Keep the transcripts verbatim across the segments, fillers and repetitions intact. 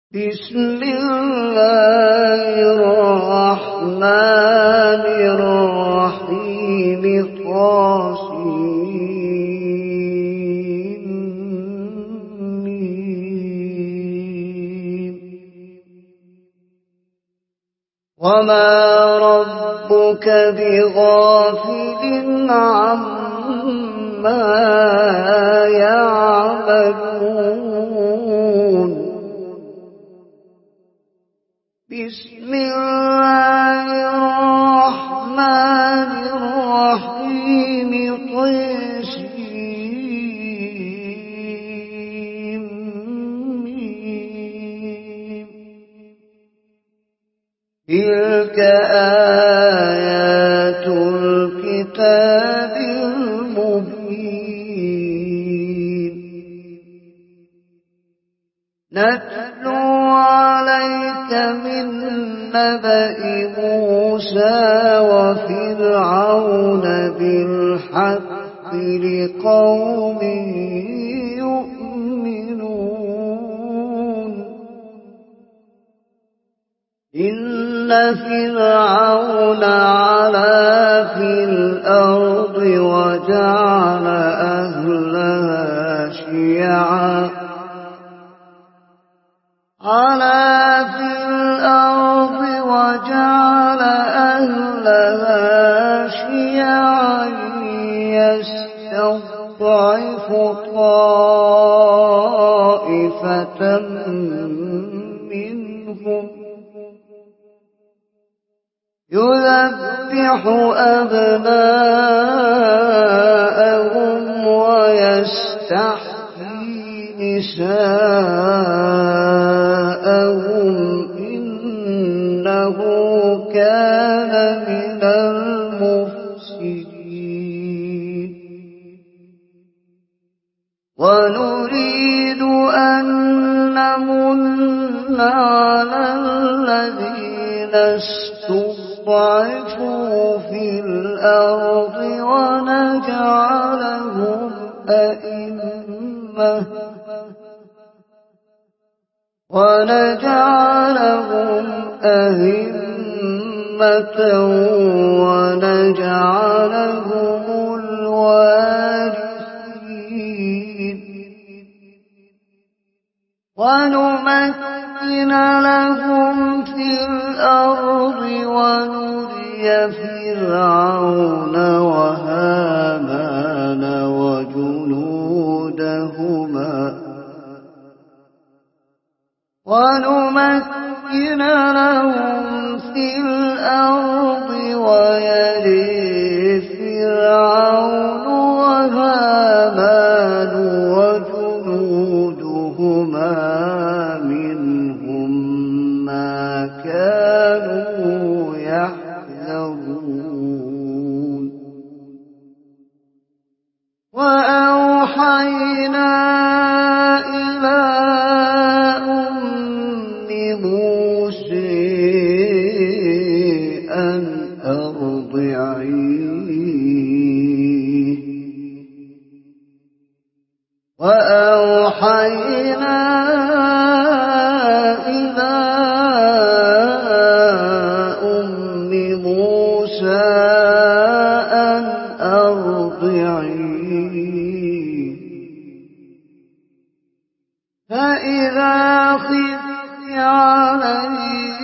بسم الله الرحمن الرحيم طاسين وما ربك بغافل عما يعملون بسم الله الرحمن الرحيم طاسين تلك آيات الكتاب المبين نتلو عليك من نبأ موسى وفرعون بالحق لقوم يؤمنون إن فرعون علا في الأرض وجعل أهلها شيعا علا في الأرض وجعل أهلها شيعا يستضعف طائفة منهم يذبح أبناءهم ويستحيي نساءهم إنه كان من المفسدين ونريد أن نمن على الذين استضعفوا في الأرض ونجعلهم أئمة ونجعلهم أئمة ونجعلهم الوارثين ونمكن لهم في الأرض ونري فرعون وهامان وجنودهما ونمكن لهم في الأرض ويري فرعون وهامان وجنودهما منهم ما كانوا يحذرون وأوحينا إلى أن أرضعيه وأوحينا إلى أم موسى أن أرضعيه فإذا خفت عليه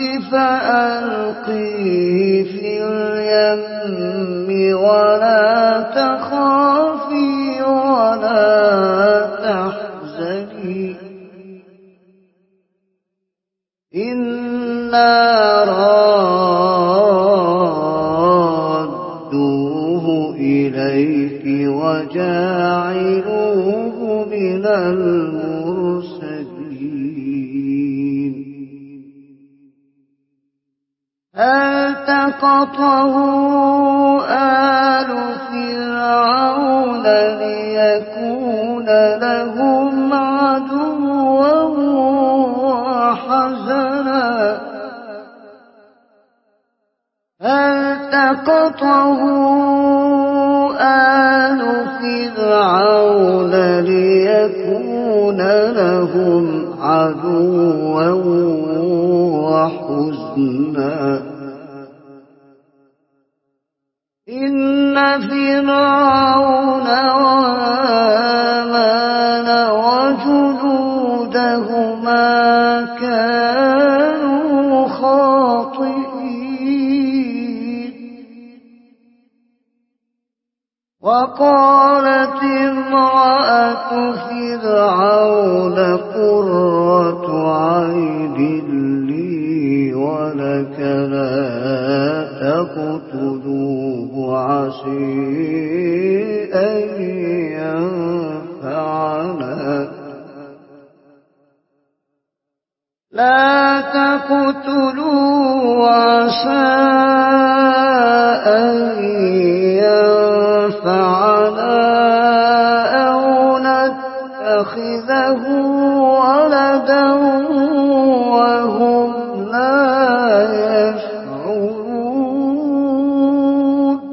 فألقيه في اليم ولا تخافي ولا تحزني إنا رادوه إليك وجاعلوه من المرسلين التقطه آل فرعون ليكون لهم عدوا وحزنا التقطه آل فرعون ليكون لهم عدوا كانوا خاطئين. وقالت امرأة فرعون قرة عين لي ولك لا تقتلوه عسى أن ينفعنا لا تقتلوه عسى أن ينفعنا أو نتخذه ولدا وهم لا يشعرون.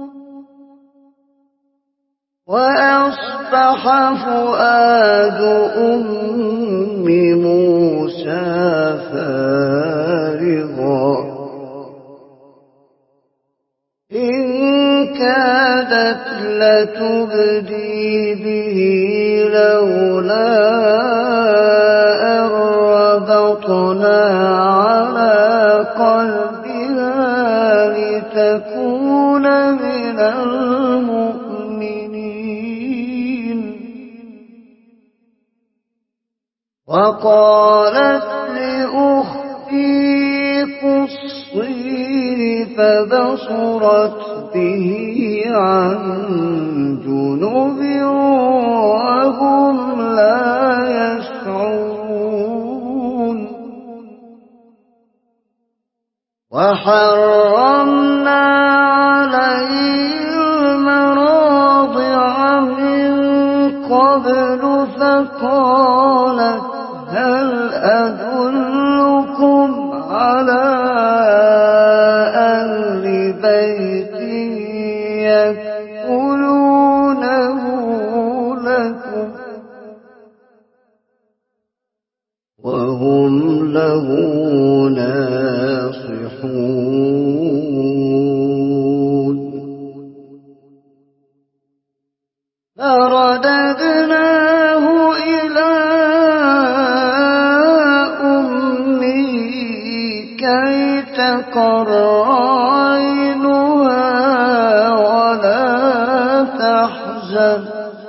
وأصبح فؤاد أم موسى فارغا إن كادت لتبدي به لولا أن ربطنا على قلبها لتكون من المؤمنين. وقالت لأختي قصيه فبصرت به عن جنب وهم لا يشعرون. وحرمنا عليه المراضع من قبل فقالت هل أدلكم على أهل بيت يكفلونه لكم وهم له ناصحون. فرددناه إلى أمه كي تقر عينها ولا تحزن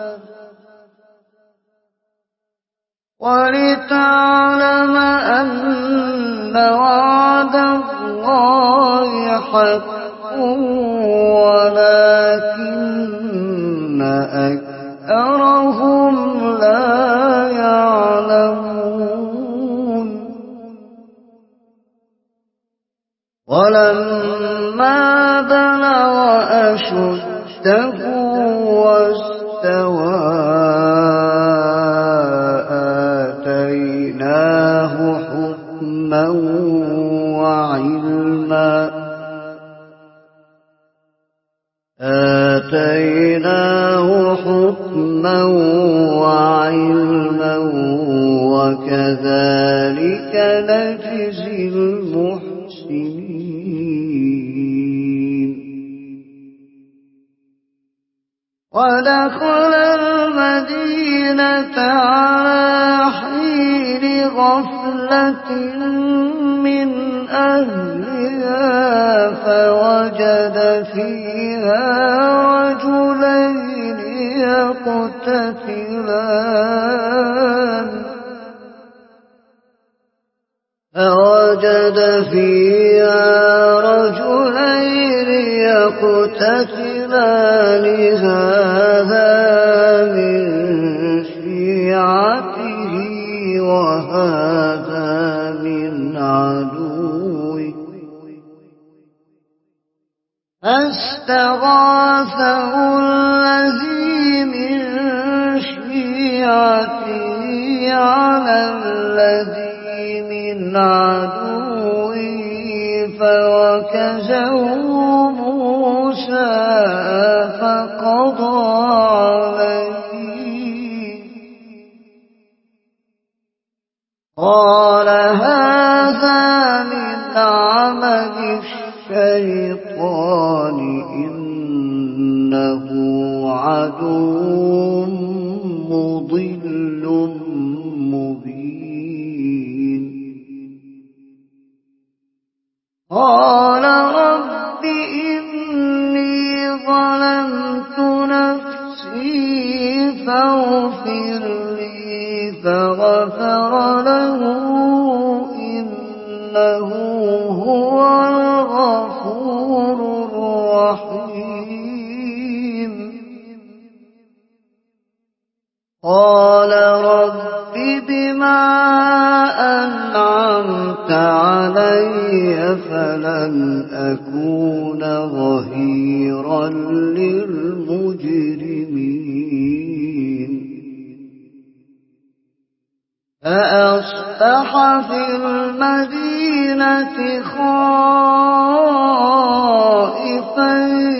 ولتعلم أن وعد الله حق ولكن أكثرهم لا يعلمون. ولما بلغ أشده واستوى آتيناه حكما وعلما آتيناه حكما وعلما وكذلك نجزي المحسنين. ودخل المدينة على حين غفلة من أهلها فوجد فيها رجلين يقتتلان فوجد فيها رجلين يقتتلان هذا من شيعته وهذا من عدوه فاستغاثه الذي من شيعته على الذي من عدوه فوكزه موسى فقضى عليه قال هذا من عمل الشيطان إنه عدو مضل مبين. قال رب إني ظلمت نفسي فاغفر لي فغفر له إنه هو الغفور الرحيم. قال رب بما أنعمت علي فلن أكون ظهيرا للمجرمين. فأصبح في المدينة خائفا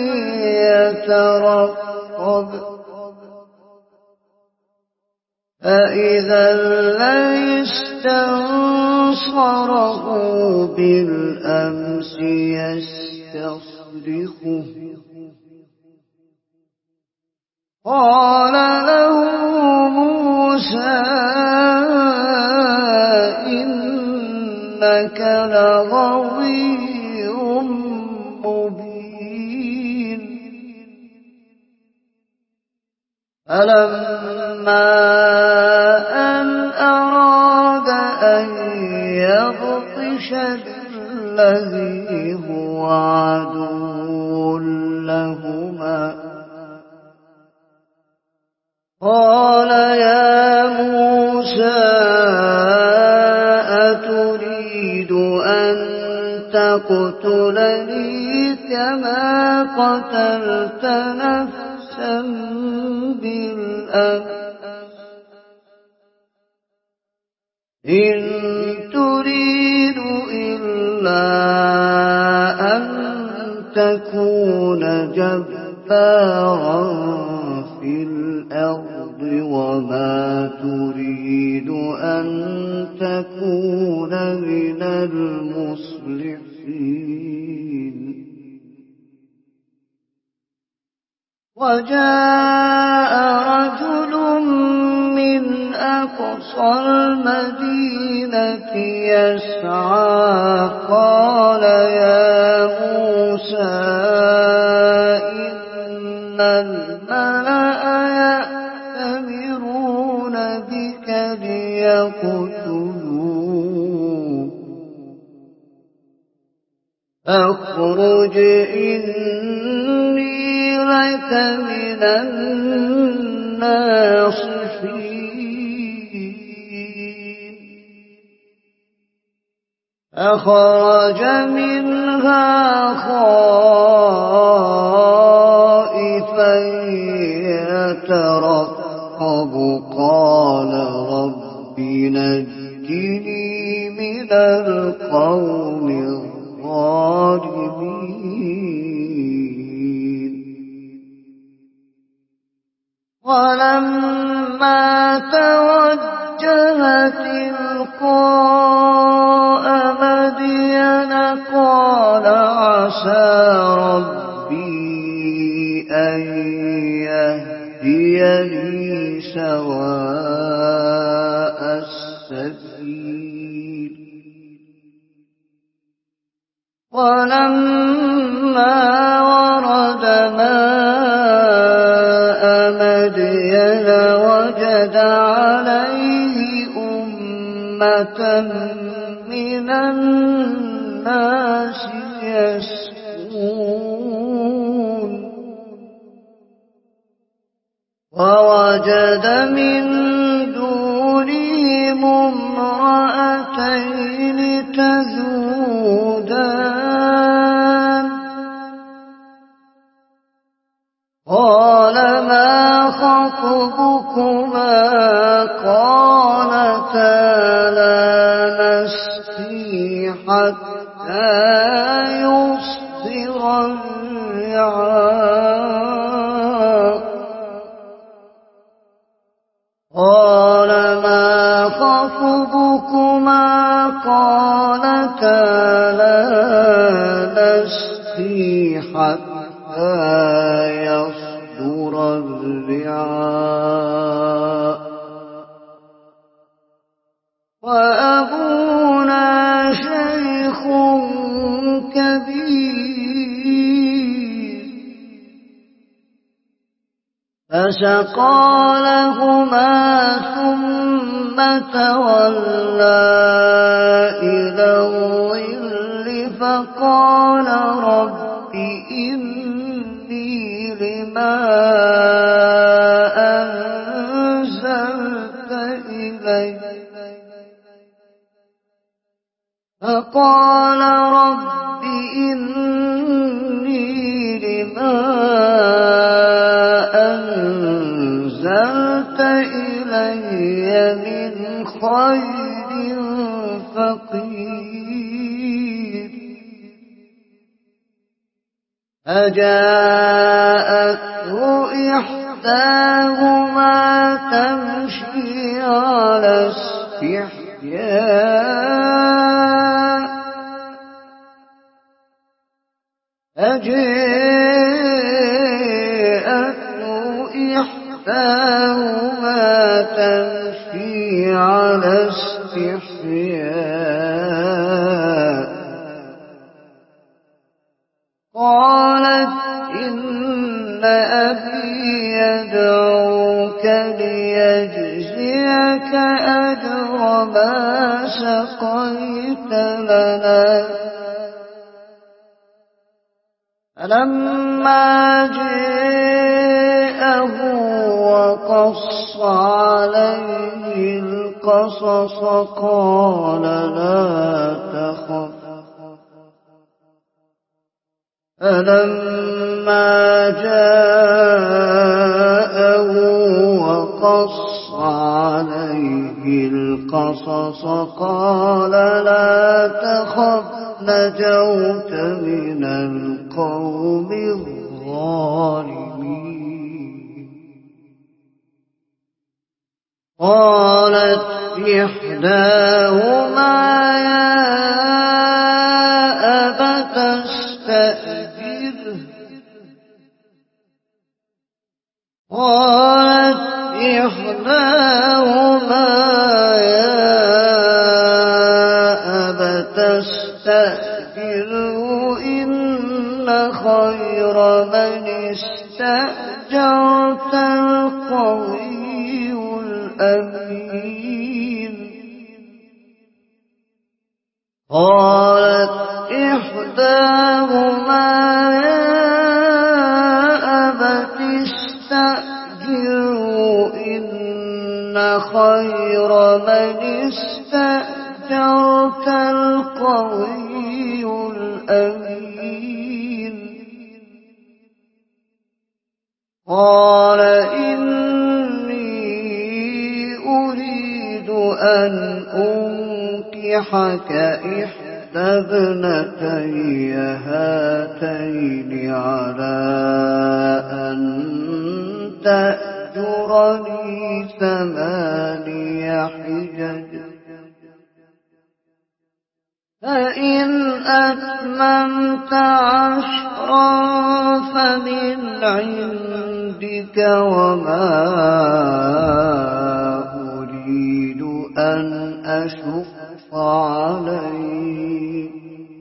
يترقب فإذا الذي استنصره بالأمس يستصرخه قال له موسى إنك لغوي مبين. فلما أن أراد أن يبطش بالذي هو عدو لهما قال يا موسى أتريد أن تقتلني كما قتلت نفسا بالأمس إن تريد إلا أن تكون جبارا في الأرض وما تريد أن تكون من المصلحين. وجاء رجل من أقصى المدينة يسعى قال يا موسى إن الملأ يأتمرون بك ليقتلوك فاخرج إني لك من الناصحين. فخرج منها خائفا يترقب قال رب نجني من القوم الظالمين. ولما توجه تلقاء مدين قال عسى ربي أن يهديني سواء السبيل. ولما ورد ماء مدين وجد عليه أمة من الناس يسقون ووجد من دونهم امرأتين تذودان قال ما خطبكما قالتا لا نسقي حتى يصدر الرعاء قال ما خطبكما قالتا لا نسقي حتى يصدر الرعاء وأبونا شيخ فسقى لهما ثم تولى إلى الظل فقال رب إني لما أنزلت إلي فقال رب إني لما أنزلت إلي من خير فقير فجاءته إحداهما تمشي على استحياء فجاءته إحداهما تمشي على استحياء قالت إن أبي يدعوك ليجزيك أجر ما سقيت لنا فلما جاءه وقص عليه القصص قال لا تخف فلما جاءه وقص عليه القصص قال لا تخف نجوت من القوم الظالمين قالت إحداهما يا أبت استأجره قالت إحداهما يا أبت استأجره إن خير من استأجرت القوي الأمين قالت إحداهما يا أبت استأجره إن خير من استأجرت القوي الأمين قال إني أريد أن أنكحك إحدى ابنتي هاتين على أن تأجرني ثماني حجج فإن أتممت عشرا فمن عندك وما أريد أن أشق عليك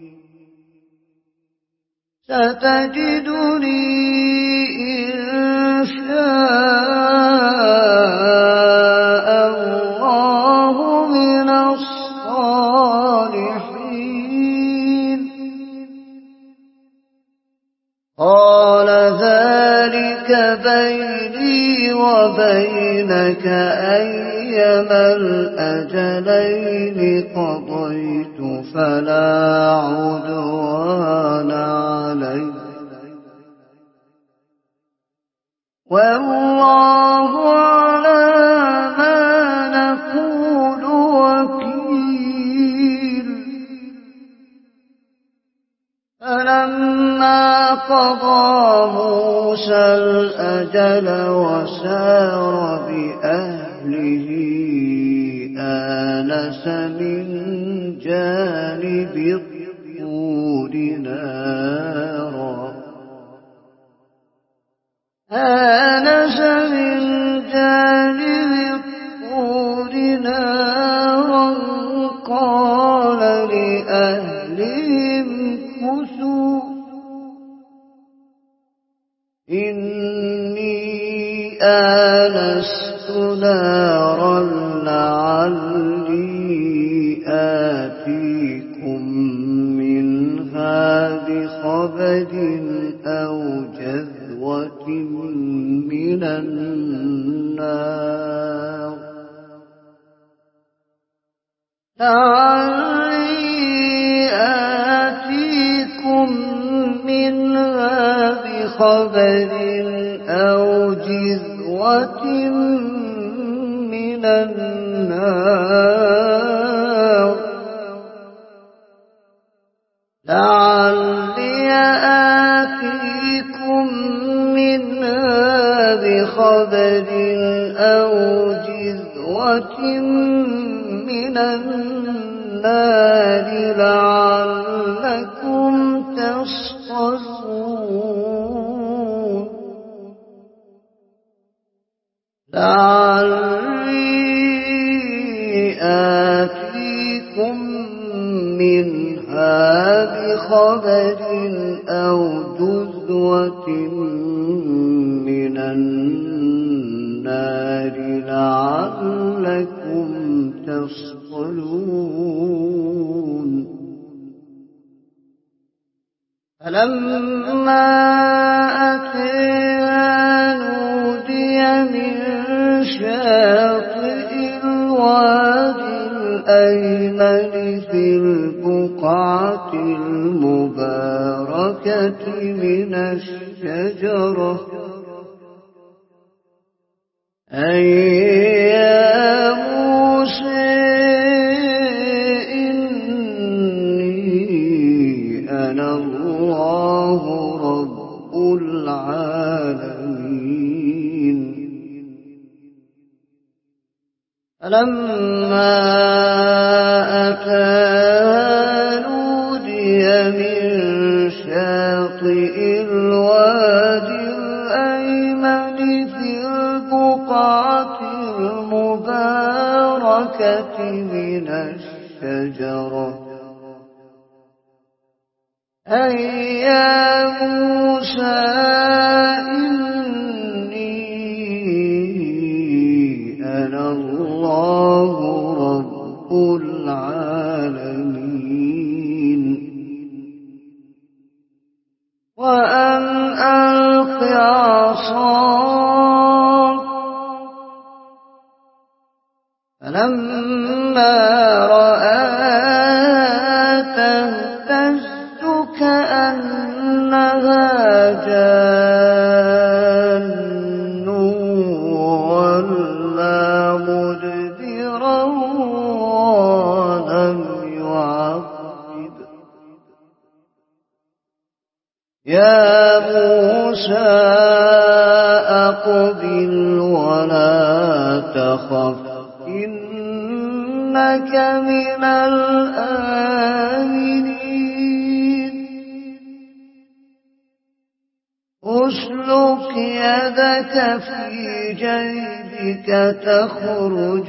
ستجدني إن شاء الله من الصالحين قال ذلك بيني وبينك أيما الأجلين قضيت فلا عدوان علي والله على ما نقول وكيل فلما قضى موسى الأجل وسار بأهله آنس من جانب الطور نارا آنس من جانب الطور نارا قال لأهلهم كثوا إني آنست نارا لعلي آتيكم منها بخبر أو جذوة من النار لعلي آتيكم منها بخبر أو جذوة من النار لعلي آتيكم منها بخبر أو جذوة من النار لعلكم تصطلون لعلي آتيكم منها بخبر أو جذوة من النار لعلكم تصطلون فلما أتيها نودي من شاطئ الوادي الأيمن في البقعة المباركة من الشجرة أي يا موسى إني أنا الله رب العالمين فلما أتاها نودي من شاطئ الوادي الأيمن في البقعة المباركة من الشجرة أي يا موسى إني أنا الله رب العالمين وأن ألق عصاك فلما رآها تهتز كأنها جان ولا مدبرا ولم يعقب يا موسى أقبل ولا تخف إنك من الآمنين أسلك يدك في جيبك تخرج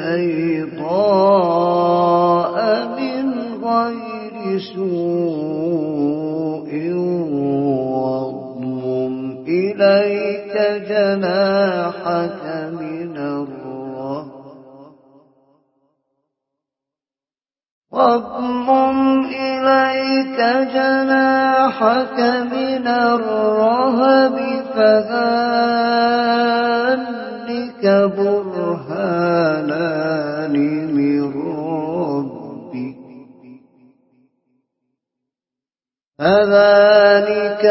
بيضاء من غير سوء واضمم إليك جناحك من الرهب واضمم إليك جناحك من الرهب فذلك برهانان من ربك فذلك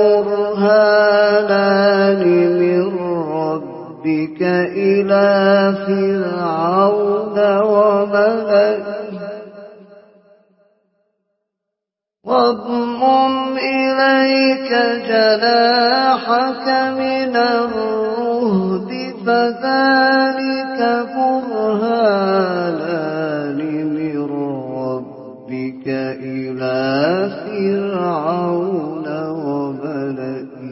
برهانان من ربك إلى فرعون وملئه واضمم إليك جناحك من الرهب فذلك برهانان من ربك إلى فرعون وملئه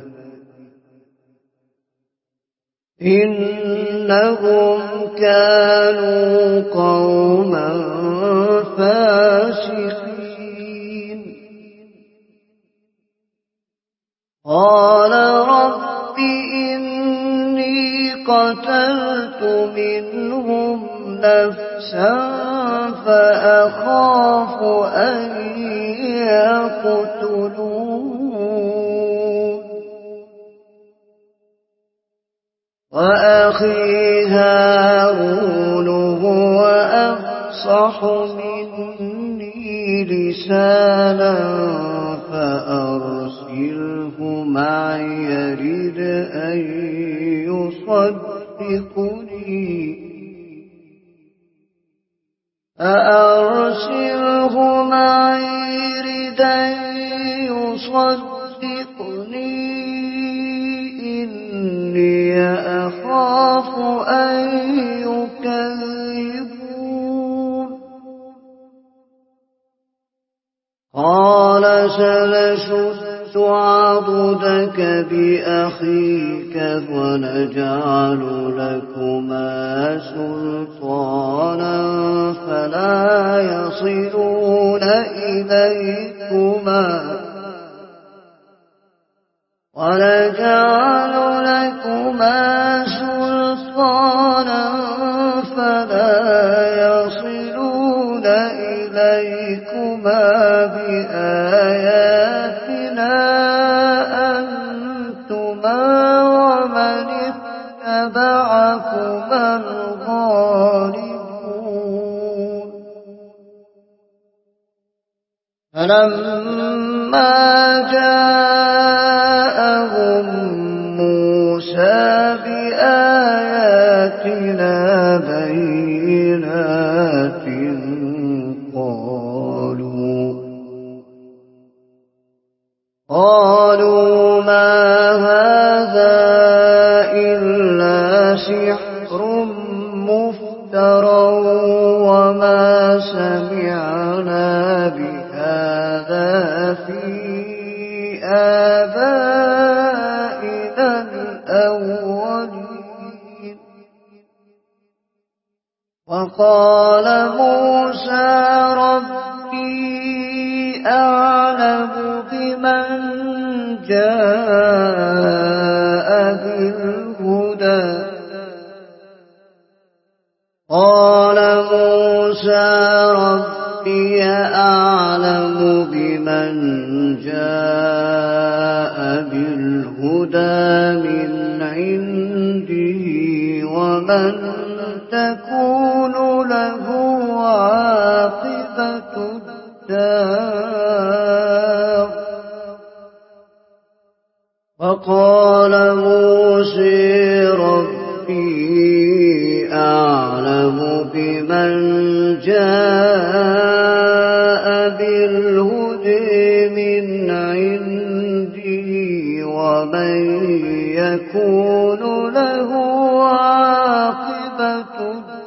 إنهم كانوا قوما فاسقين قال رب إني قتلت منهم نفسا فأخاف أن يقتلون وأخي هارون هو أفصح مني لسانا فأرسله معي يرد أن يصدقني فأرسله معي يرد أن يصدقني إني أخاف أن يكذبون قال سنشد عضدك بأخيك ونجعل لكما سلطانا فلا يصلون إليكما ونجعل لكما سلطانا فلا يصلون إليكما بآياتنا أنتما ومن اتبعكما الغالبون فلما جاءهم موسى بآياتنا بينات قالوا قالوا ما هذا إلا سحر مفترى وما سمعنا بهذا في آبائنا الأولين وقال موسى ربي أعلم بمن جاء بالهدى قال موسى ربي أعلم بمن جاء بالهدى من عنده ومن تكون له عاقبة الدار وقال موسى ربي أعلم بمن جاء بالهدى من عنده ومن يكون له عاقبة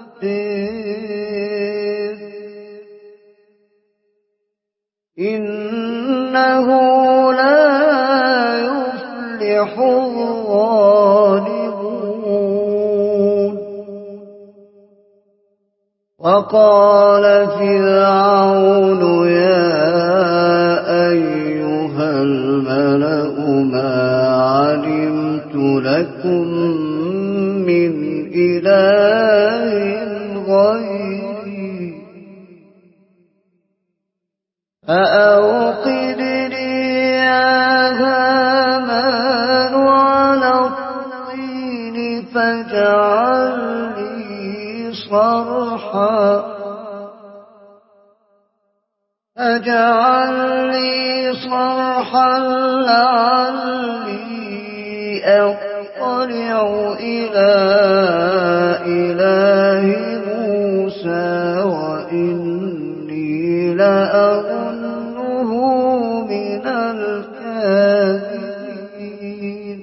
الدار إنه لا يفلح الظالمون وقال فرعون يا أيها الملأ ما علمت لكم من إله غيري فأوقد لي يا هامان على الطين فاجعل لي صرحا فاجعل لي صرحا لعلي أطلع إلى إله موسى وإني لأظنه من الكاذبين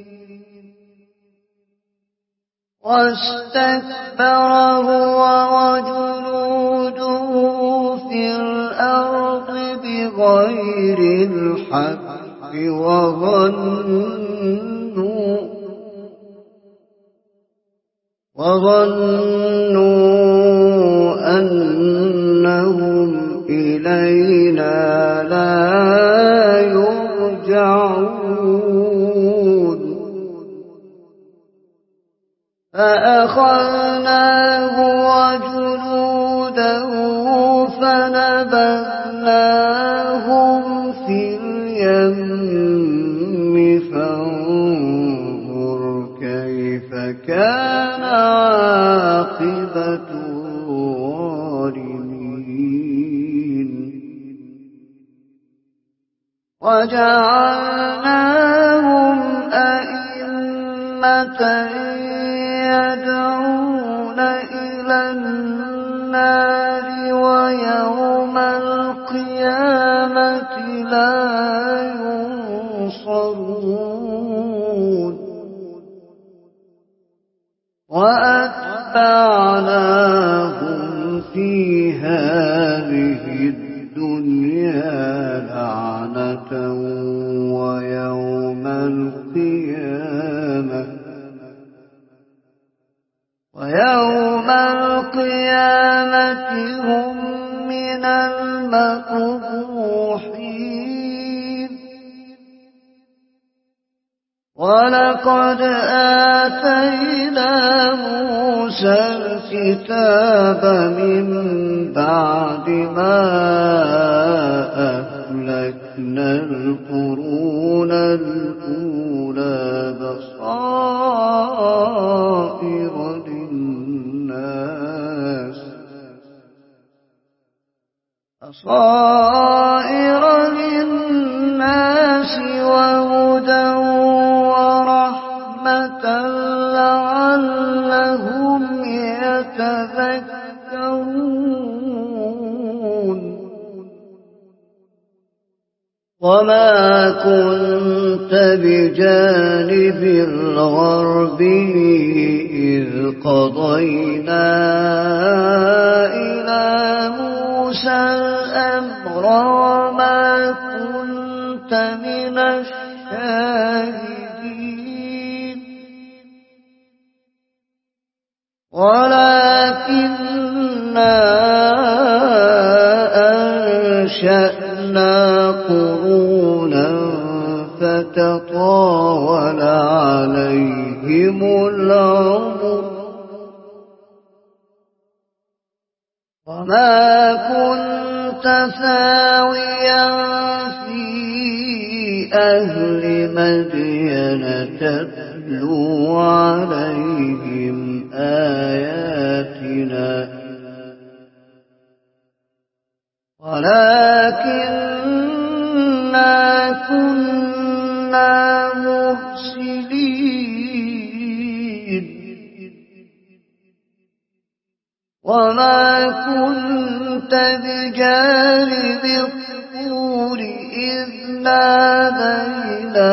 واستكبر هو وجنوده في الأرض بغير الحق وظنوا وظنوا أنهم إلينا لا يرجعون فأخذناه وجنوده فنبذناهم في اليم فانظر كيف كان عاقبة الظالمين وجعلناهم أئمة يدعون إلى النار ويوم القيامة لا ينصرون وأتبعناهم في هذه الدنيا لعنة ويوم القيامة ويوم القيامة هم من المقبوحين ولقد آتينا موسى الكتاب من بعد ما أهلكنا القرون الأولى بصائر للناس بصائر للناس وهدى ورحمة لعلهم يتذكرون وما كنت بجانب الغربي إذ قضينا إلى موسى الأمر وما كنت من الشاهدين ولكننا أنشأنا قرونا فتطاول عليهم العمر وما كنت ثاويا في أهل مدين تتلو عليهم آياتنا ولكننا كنا مرسلين وما كنت بجانب الطور إذ نادينا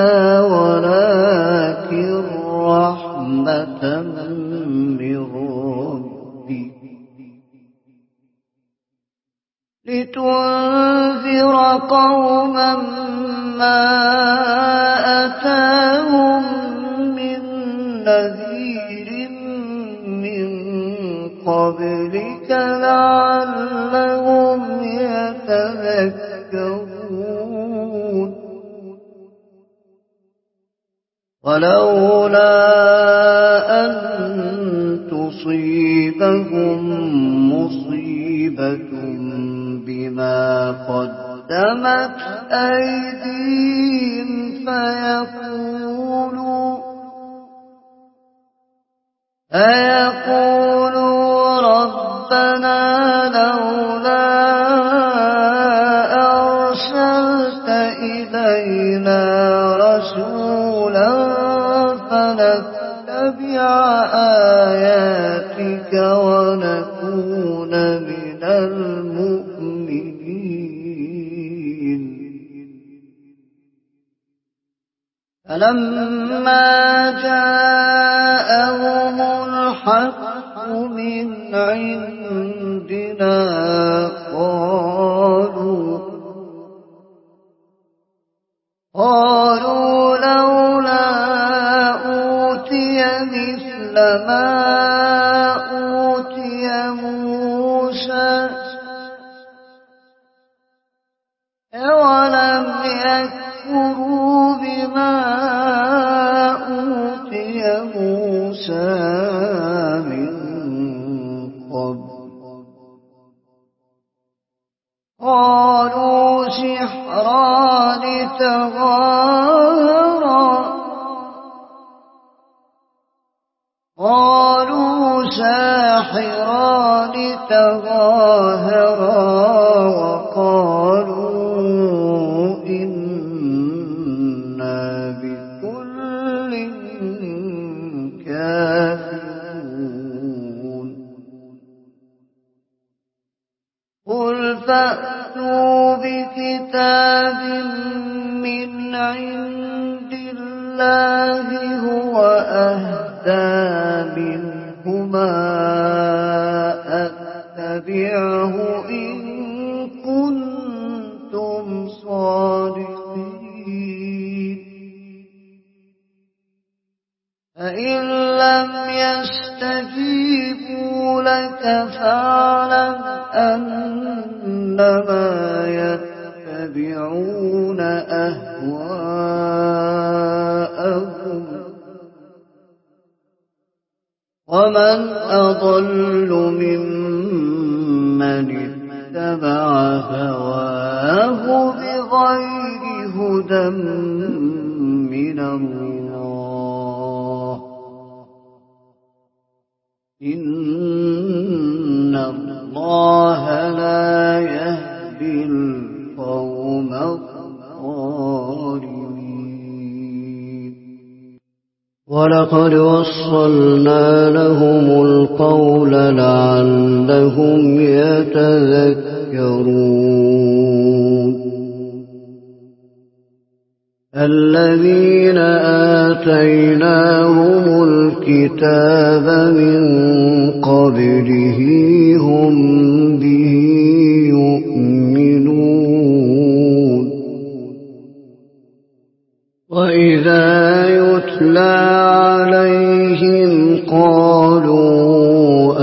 ولكن رحمة من ربك لتنذر قوما ما أتاهم من نذير من قبلك لعلهم يتذكرون ولولا أن تصيبهم مصيبة بما قدمت أيديهم فيقولوا فيقولوا ربنا لولا أرسلت إلينا رسولا فنتبع آياتك ونكون من المؤمنين فلما جاءهم الحق من عندنا قالوا قالوا لولا أوتي مثل ما أوتي موسى ولم يكفروا بما أوتي موسى سحران تظاهرا قالوا ساحران تظاهرا وقالوا إنا بكل كافرون قل فأتوا بكتاب من عند الله هو أهدى منهما أتبعه إن كنتم صادقين فإن لم يستجيبوا لك فاعلم أنما يتبعون أهواءهم ومن أضل ممن اتبع هواه بغير هدى من الله إن الله لا يهدي القوم الظالمين ولقد وصلنا لهم القول لعلهم يتذكرون الذين آتيناهم الكتاب من قبله هم به يؤمنون وإذا يتلى عليهم قالوا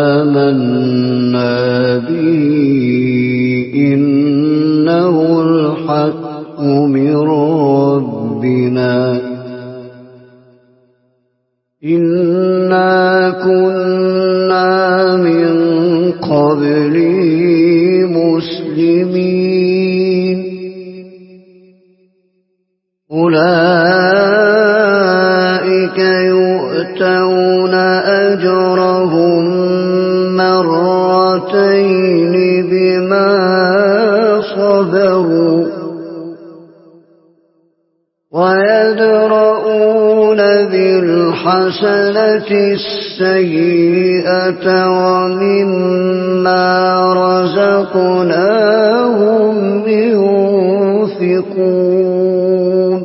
آمنا به إنه الحق من ربنا إنا كنا من قبله مسلمين أولئك يؤتون أجرهم مرتين بما صبروا ويدرؤون بالحسنة السيئة ومما رزقناهم ينفقون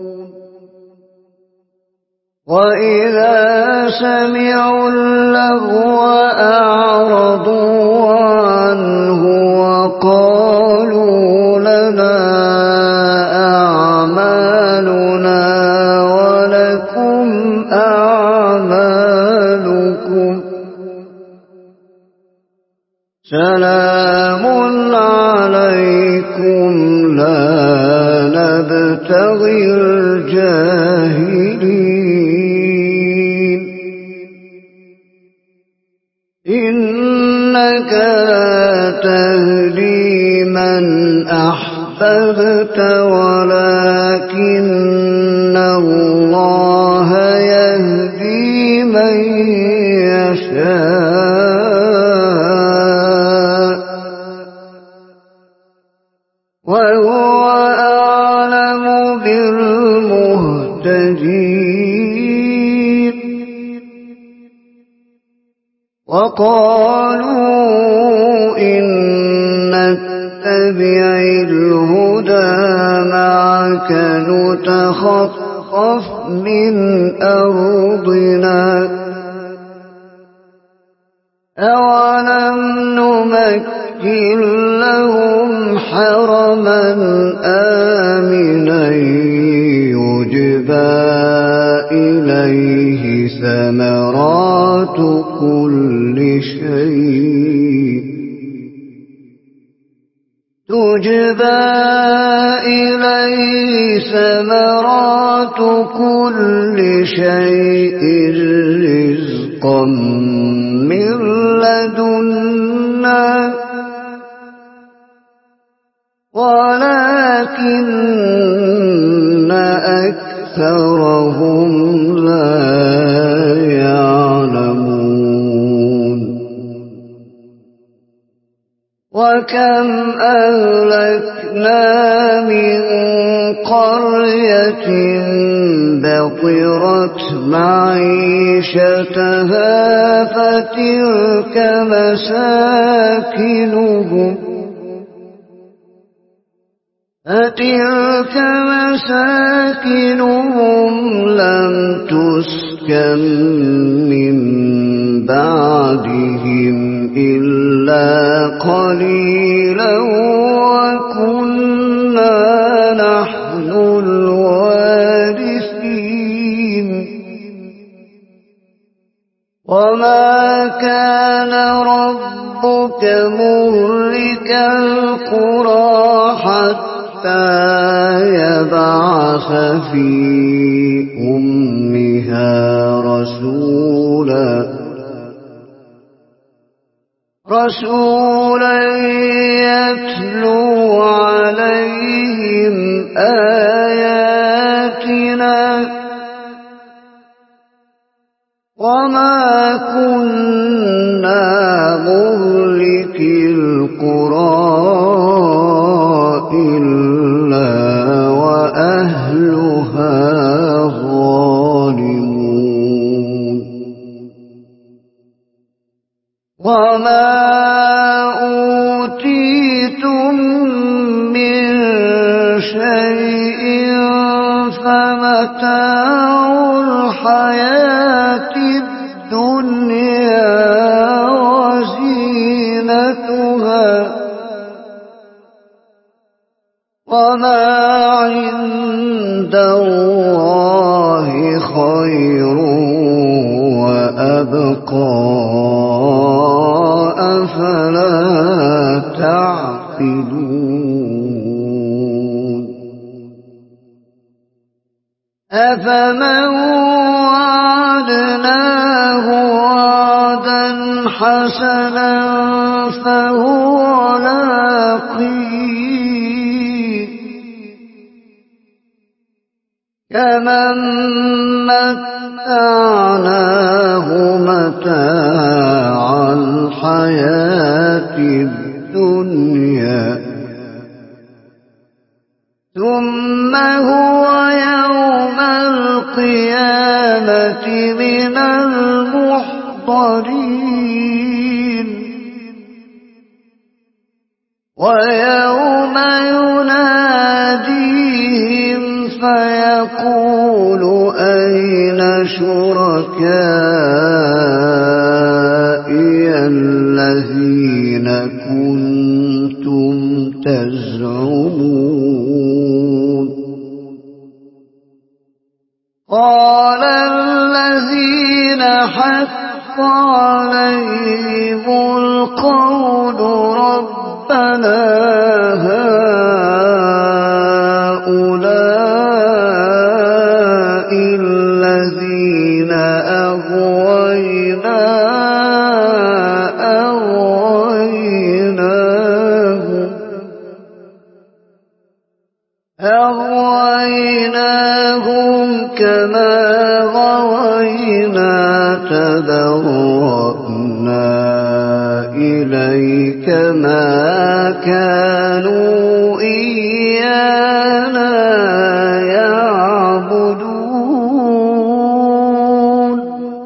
وإذا سمعوا اللغو أعرضوا عنه وقالوا لنا أعمالنا ولكم أعمالكم سلام عليكم لا نبتغي الجاهلين إنك لا تهدي من أحببت ولكن الله يهدي من يشاء وهو أعلم بالمهتدين وقالوا إن نتبع الهدى معك نتخطف من أرضنا أولم نمكن لهم حرما آمنا يجبى إليه ثمرات كل شيء تجبى إليه ثمرات كل شيء رزقا من لدنا ولكن أكثرهم لا يعلمون وكم أهلكنا من قرية بطرت معيشتها فتلك مساكنهم فتلك مساكنهم لم تسكن من بعدهم إلا قليلا وكنا نحن الوارثين وما كان ربك مهلك القرى حتى يبعث في أمها رسولا رسولا يتلو عليهم آياتنا وما كنا مهلك القرى إلا وأهلها ظالمون وما أوتيتم من شيء فمتاع الحياة الدنيا وزينتها وما عند الله خير وأبقى أفلا تعقلون أفمن وعدناه وعدا حسنا فهو لاقيه كمن متعناه متاع الحياة الدنيا ثم هو يوم القيامة من المحضرين ويوم يناديهم فيقول أين شركائي الذين كنتم تزعمون قال الذين حق عليهم القول ربنا هؤلاء الذين أغوينا أغويناهم أغويناهم كما غوينا تبرأنا إليك ما كانوا إيانا يعبدون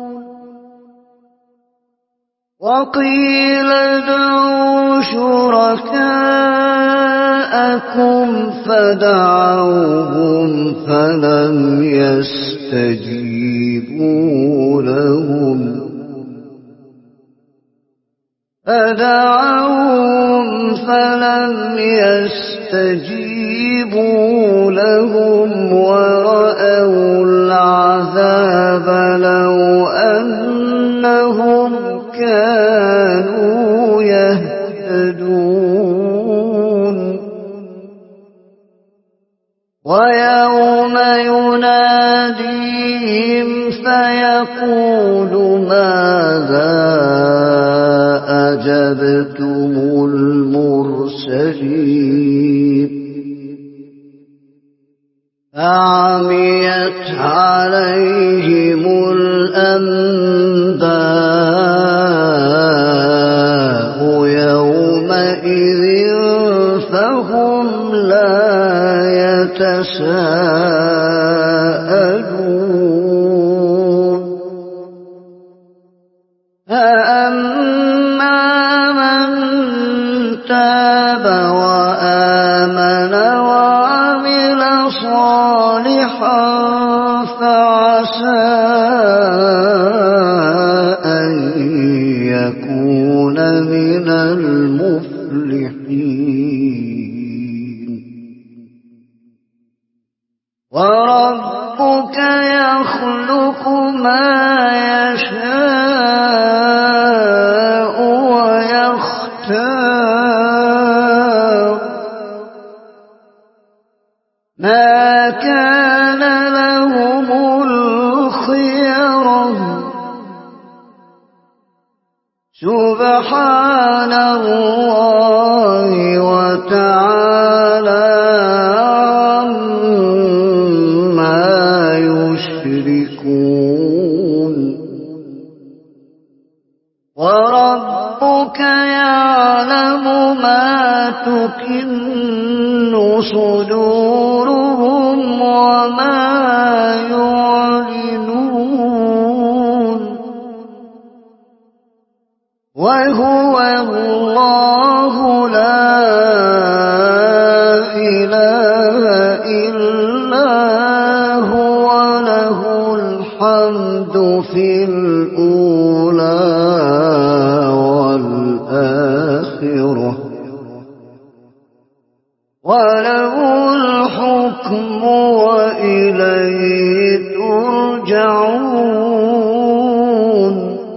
وقيل ادعوا شركاءكم فدعوهم فلم يستجيبوا لهم فدعوهم فلم يستجيبوا لهم ورأوا العذاب لو أنهم كانوا يهتدون ويوم يناديهم فيقول ماذا أجبتم المرسلين فعميت عليهم الأنباء يومئذ فهم لا يتساءلون فأما من تاب وآمن وعمل صالحا فعسى أن يكون من المفلحين وربك يخلق ما يشاء ويختار ما كان لهم الخيرة سبحان الله وتعالى عما يشركون وربك يعلم ما تكن صدورهم وما يعلنون وهو الله لا إله إلا هو له الحمد في الأولى والآخرة وله الحكم وإليه ترجعون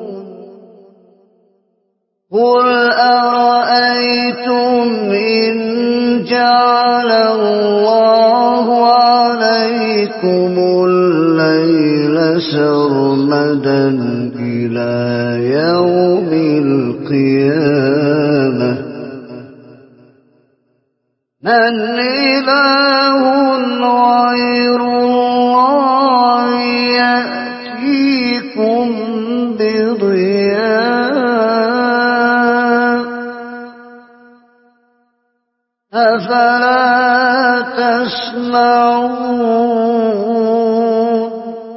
قل أرأيتم إن جعل الله عليكم الليل سرمدا إلى يوم القيامة من إله غير الله يأتيكم بضياء أفلا تسمعون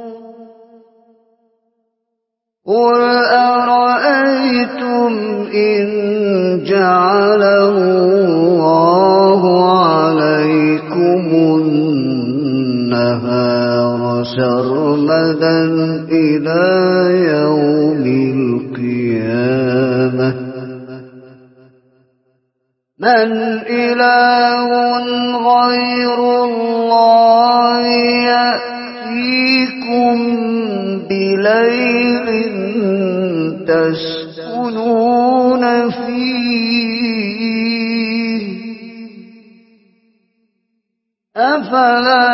قل أرأيتم إن جعله الله عليكم النهار سرمدا إلى يوم القيامة من إله غير الله يأتيكم بليل تسكنون فيه أفلا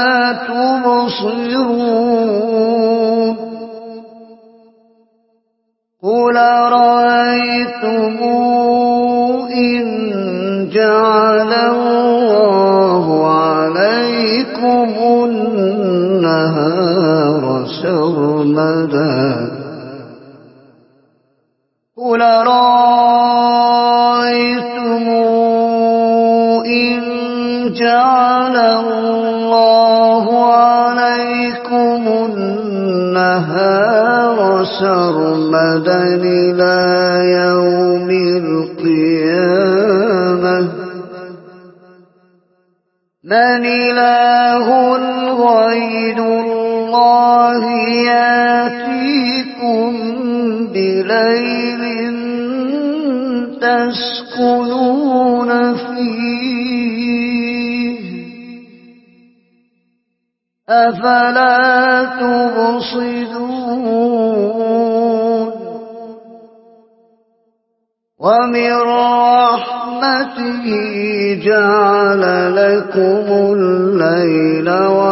تبصرون قل أرأيتم إن جعل الله عليكم النهار سرمدا قل أرأيتم إن جعل الله عليكم النهار سرمدا إلى يوم القيامة من إله غير الله يأتيكم بليل تسكنون فيه أفلا تبصرون ومن رحمته جعل لكم الليل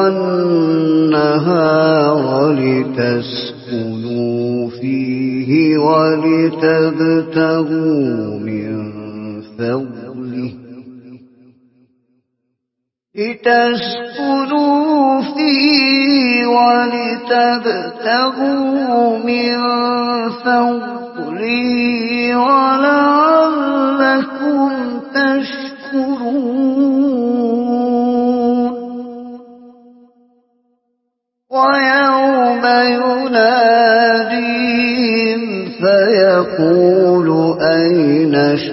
والنهار لتسكنوا فيه ولتبتغوا من فضله لتسكنوا فيه ولتبتغوا من فضله ولعلكم تشكرون ويوم يناديهم فيقول أين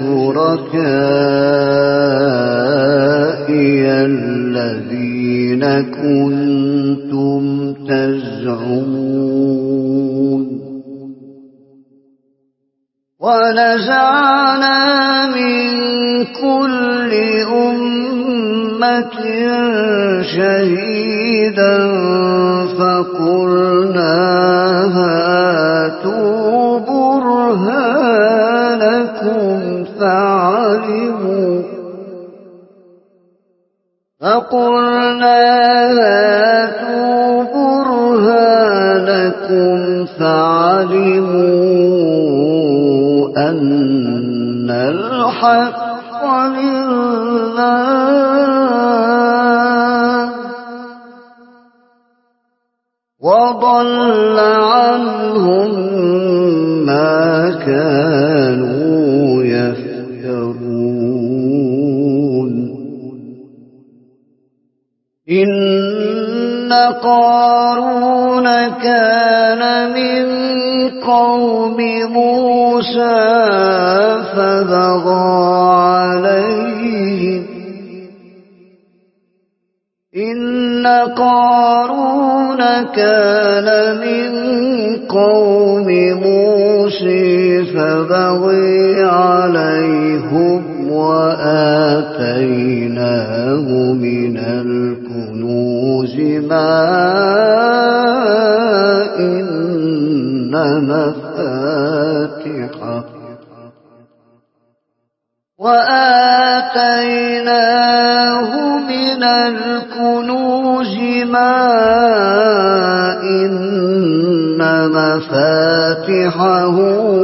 شركائي الذين كنتم تزعمون ونزعنا من كل أمة شهيدا فقلنا هاتوا برهانكم فعلموا فقلنا هاتوا برهانكم فعلموا أن الحق لله وضل عنهم ما كانوا يفترون إن قارون كان من قوم موسى فبغى عليهم إن قارون كان من قوم موسى فبغى عليهم وآتيناه من الكنوز ما إن مفاتحه وآتيناه من الكنوز ما إن مفاتحه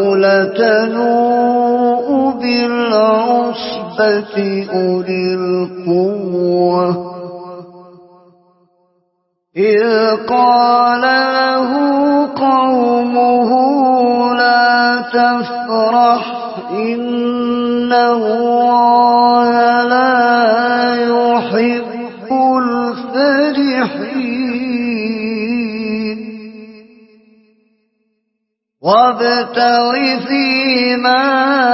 لتنوء بالعصبة أولي القوة إذ قال له قومه لا تفرح إن الله لا يحب الفرحين وابتغ فيما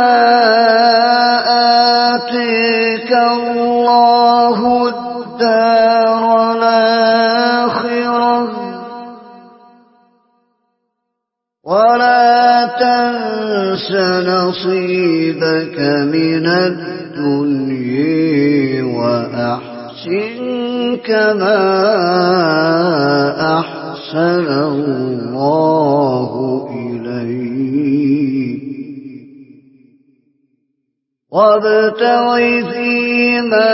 آتيك الله الدار الآخرة ولا تنس نصيبك من الدنيا وأحسن كما أحسن الله إليك وابتغ فيما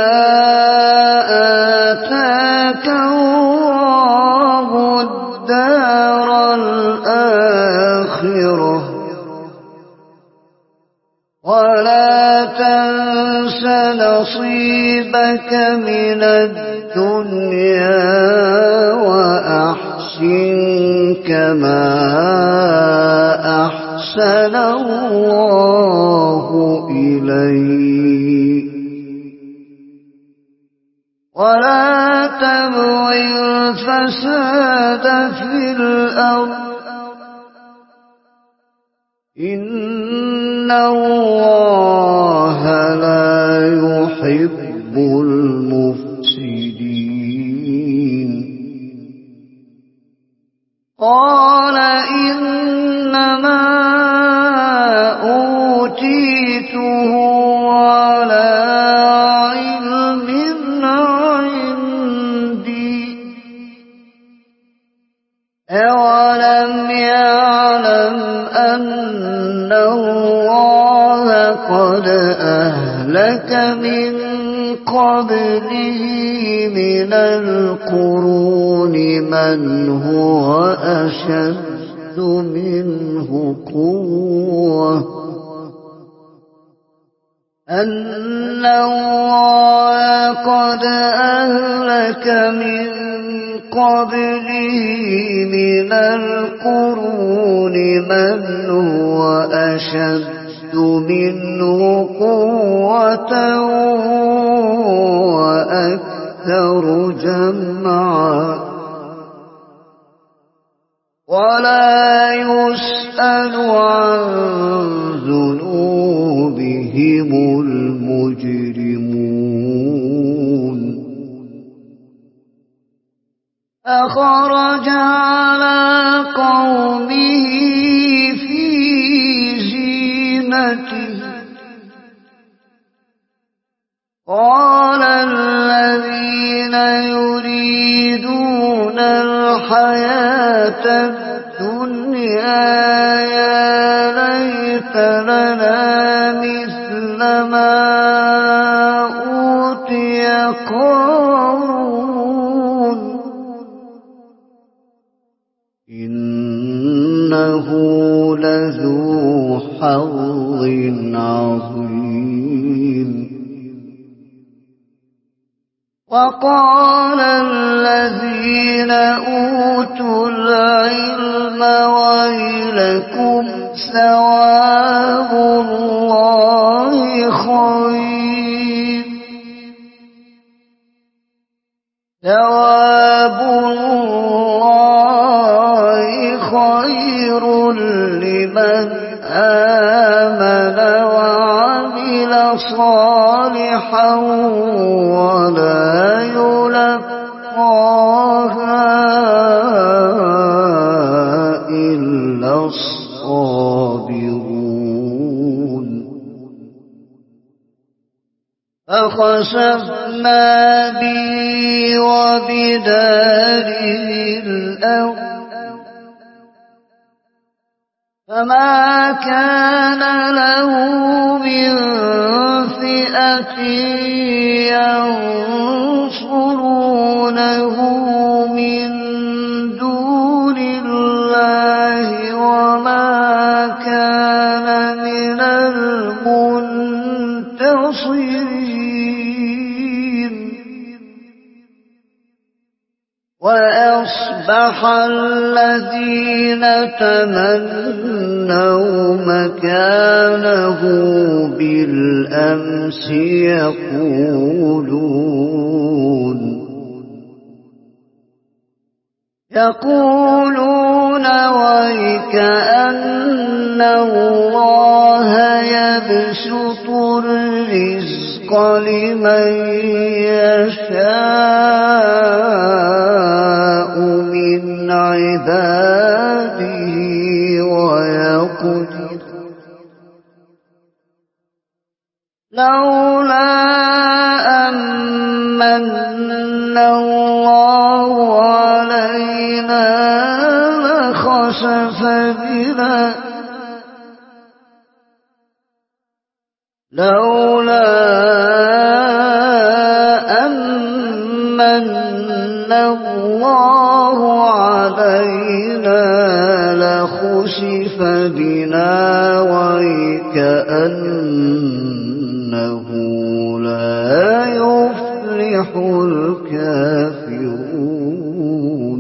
آتاك الله الدار الآخرة ولا تنس نصيبك من الدنيا وأحسن كما أحسن الله إليك ولا تبغ الفساد في الأرض إن الله لا يحب المفسدين قال إنما أوتيته على علم عندي أولم يعلم أن الله قد أهلك من قبله من القرون من هو أشد منه قوة أن الله قد أهلك من قبله من القرون من هو أشد منه قوة وأكثر جمعا ولا يسأل عن ذنوبهم المجرمون أخرج على قومه في زينته قال الذين يريدون الحياة الدنيا يا ليت لنا مثل ما أوتي قارون إنه لذو حظ عظيم وقال الذين أوتوا العلم ويلكم ثواب الله خير ثواب الله خير لمن آمن وعمل صالحا ولا يلقاها إلا الصابرون فخسفنا به وبداره الأرض فما كان له من فئة ينصرونه من دون الله وما كان من المنتصرين وأصبح الذين تمنوا مكانه بالأمس يقولون يقولون ويك أن الله يبسط الرزق لمن يشاء من عباده ويقدر لولا أمن الله علينا لخسف بنا لولا أمن الله علينا لخسف بنا وكأنه لا يفلح الكافرون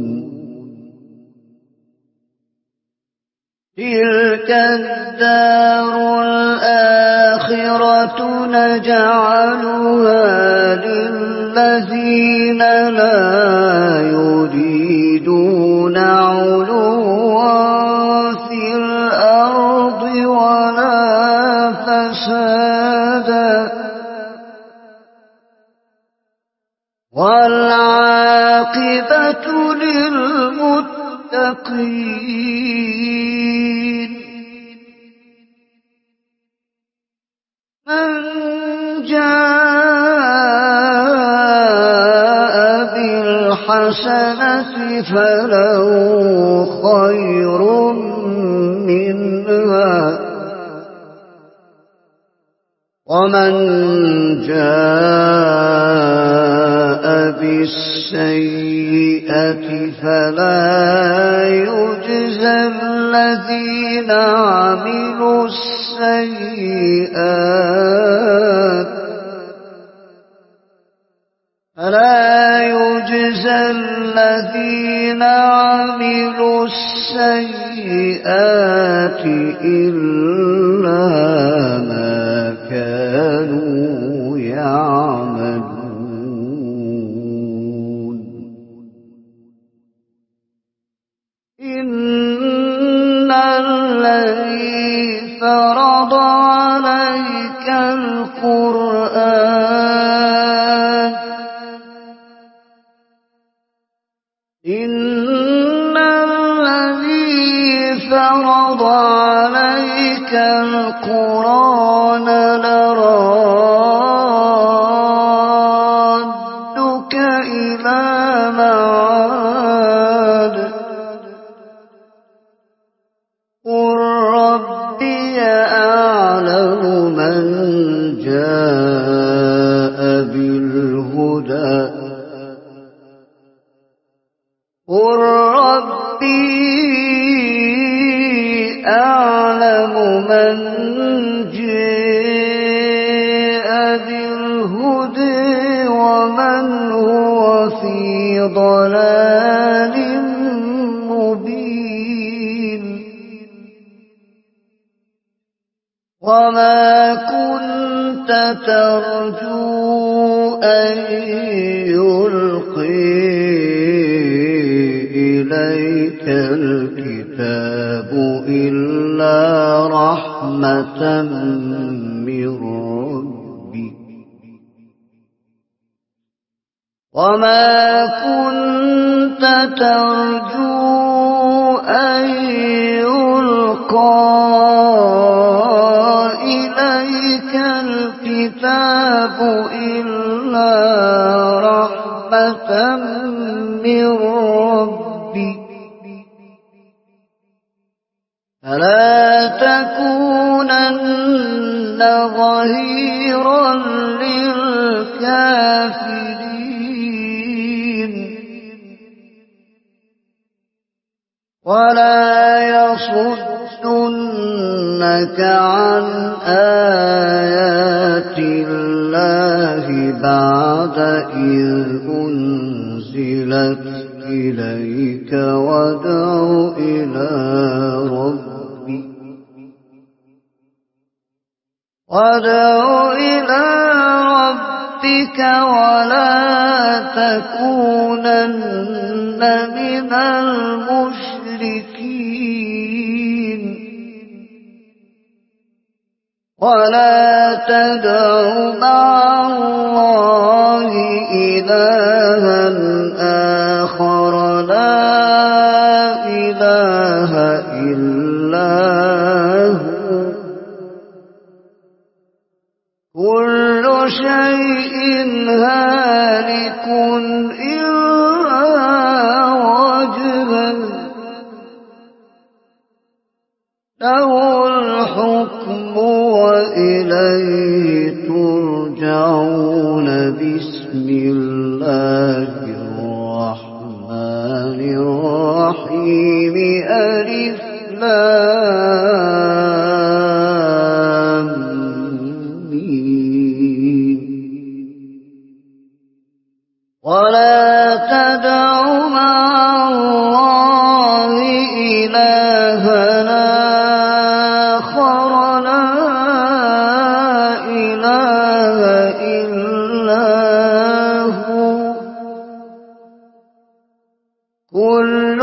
تلك الدار الآخرة نجعلها للذين لا يريدون علوا في الأرض ولا فسادا والعاقبة للمتقين من جاء بالحسنة فله خير منها ومن جاء بالسيئة فلا يجزى الذين عملوا السيئات فلا يجزى الذين عملوا السيئات إلا ما كانوا يعملون. إن الذي فرض عليك القرآن إن الذي فرض عليك القرآن لرادك إلى معاد قل ربي أعلم من جاء بالهدى قل ربي أعلم من جاء بالهدى ومن هو في ضلال مبين. وما كنت ترجو أن يلقي إليك الكتاب إلا رحمة من ربك وما كنت ترجو أن يلقى إليك الكتاب إلا رحمة من ربك فلا تكونن ظهيرا للكافرين. ولا يصدنك عن آيات الله بعد إذ أنزلت إليك وادع إلى ربك وادع إلى ربك ولا تكونن من المشركين. ولا تدع مع الله إلها آخر لا إله إلا هو كل شيء هالك إلا وجهه له الحكم وإليه ترجعون. بسم الله الرحمن الرحيم ألف لام ميم. ولا تدع مع الله إلها آخر لا إله إلا هو كل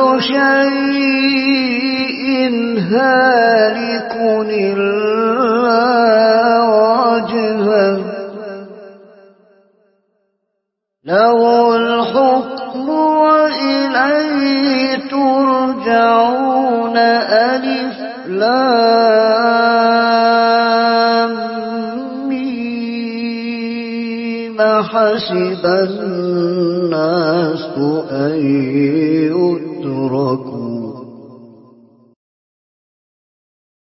شيء هالك إلا وجهه له الحكم وإليه ترجعون. ألف لام ميم. حسب الناس أن يتركوا